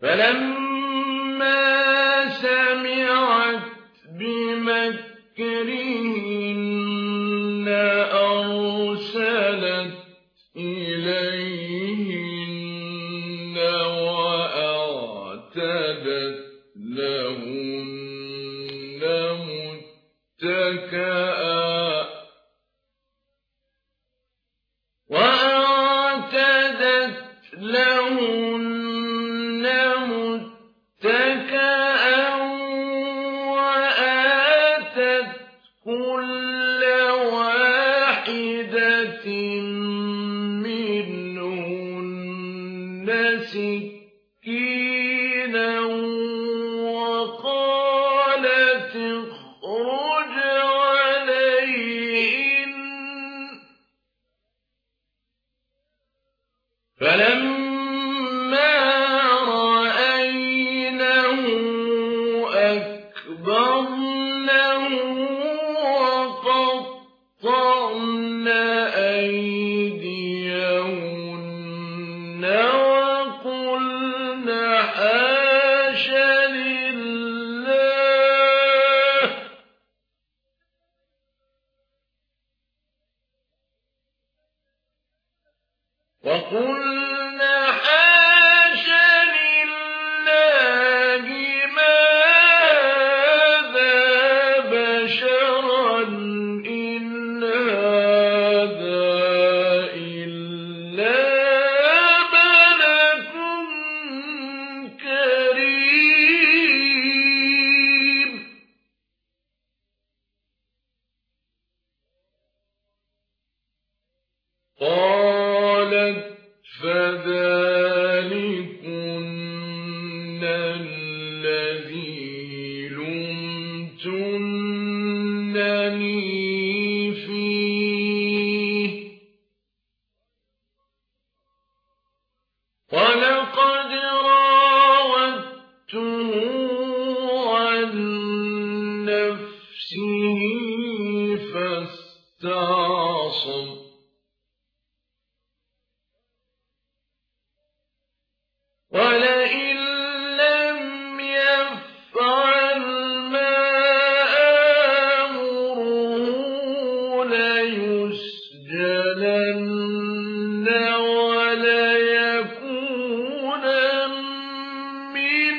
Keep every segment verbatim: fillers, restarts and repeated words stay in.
فلما سمعت بمكرهن أرسلت إليهن وأعتدت لهن متكئا وأعتدت لهن متكئا وآتت كل واحدة منهن سكينا وقالت اخرج عليهن فلما رأينه أكبرنه وقطعن أيديهن وقلن حاش لله وقلن حاش لله ما هذا بشرا إن هذا إلا ملك كريم قالت فذلكن الذي لمتنني فيه ولقد راودته عن نفسه فاستعصم ولئن لم يفعل ما آمره ليسجنن وليكونن من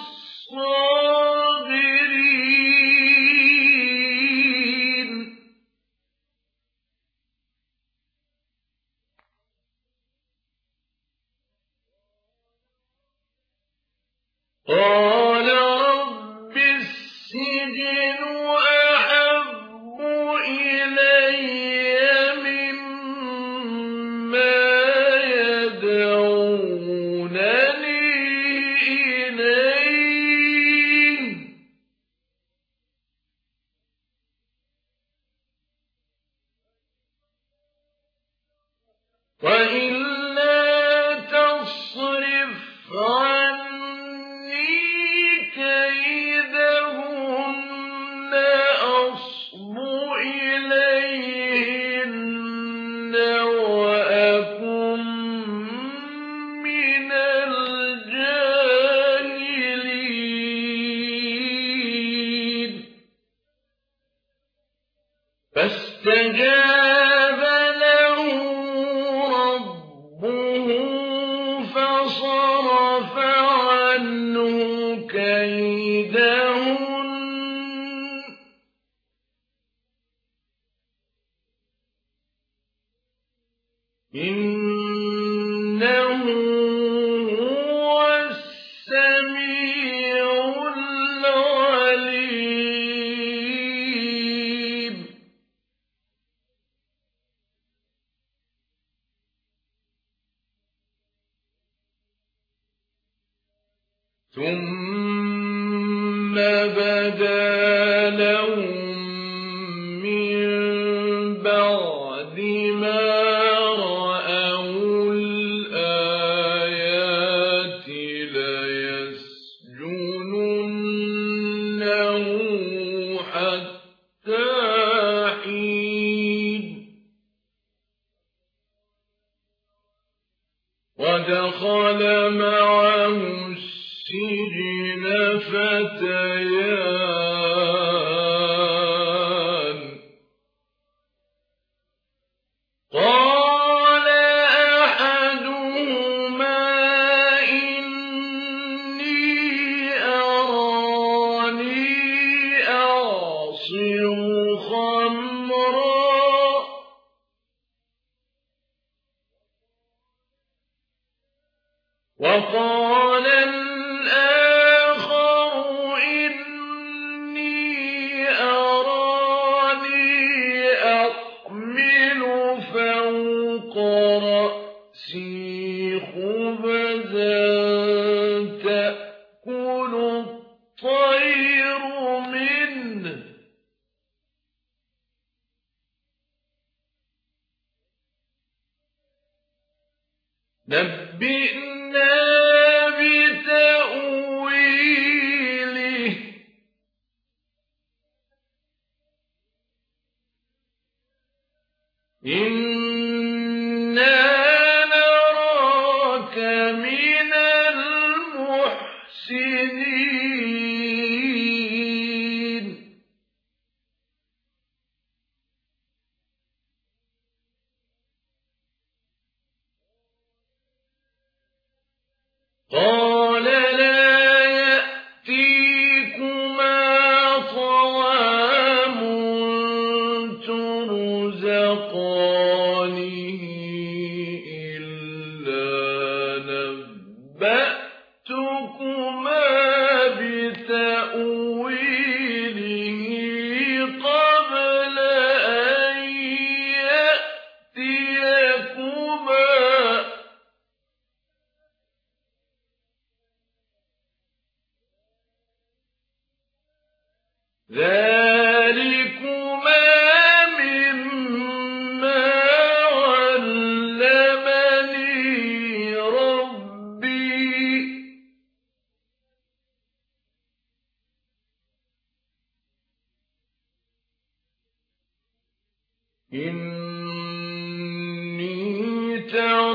الصاغرين قال رب السجن أحب إلي مما يدعونني إليه وإلا تصرف عني كيدهن أصب إليهن وأكن من الجاهلين فاستجاب له ربه فصرف عنه كيدهن إنه هو السميع العليم ثم بدا لهم من بعد ما رأوا الآيات ليسجننه حتى حين ودخل معه فتيان قال أحدهما إني أراني أعصر خمرا وقال الآخر إني أراني أحمل فوق رأسي خبزا تأكل الطير منه نبئنا بتأويله إنا نراك من المحسنين قال لا يأتيكما طعام ترزقانه إلا نبأتكما بتأويله قبل أن يأتيكما ذلكما مما علمني ربي إني تعلم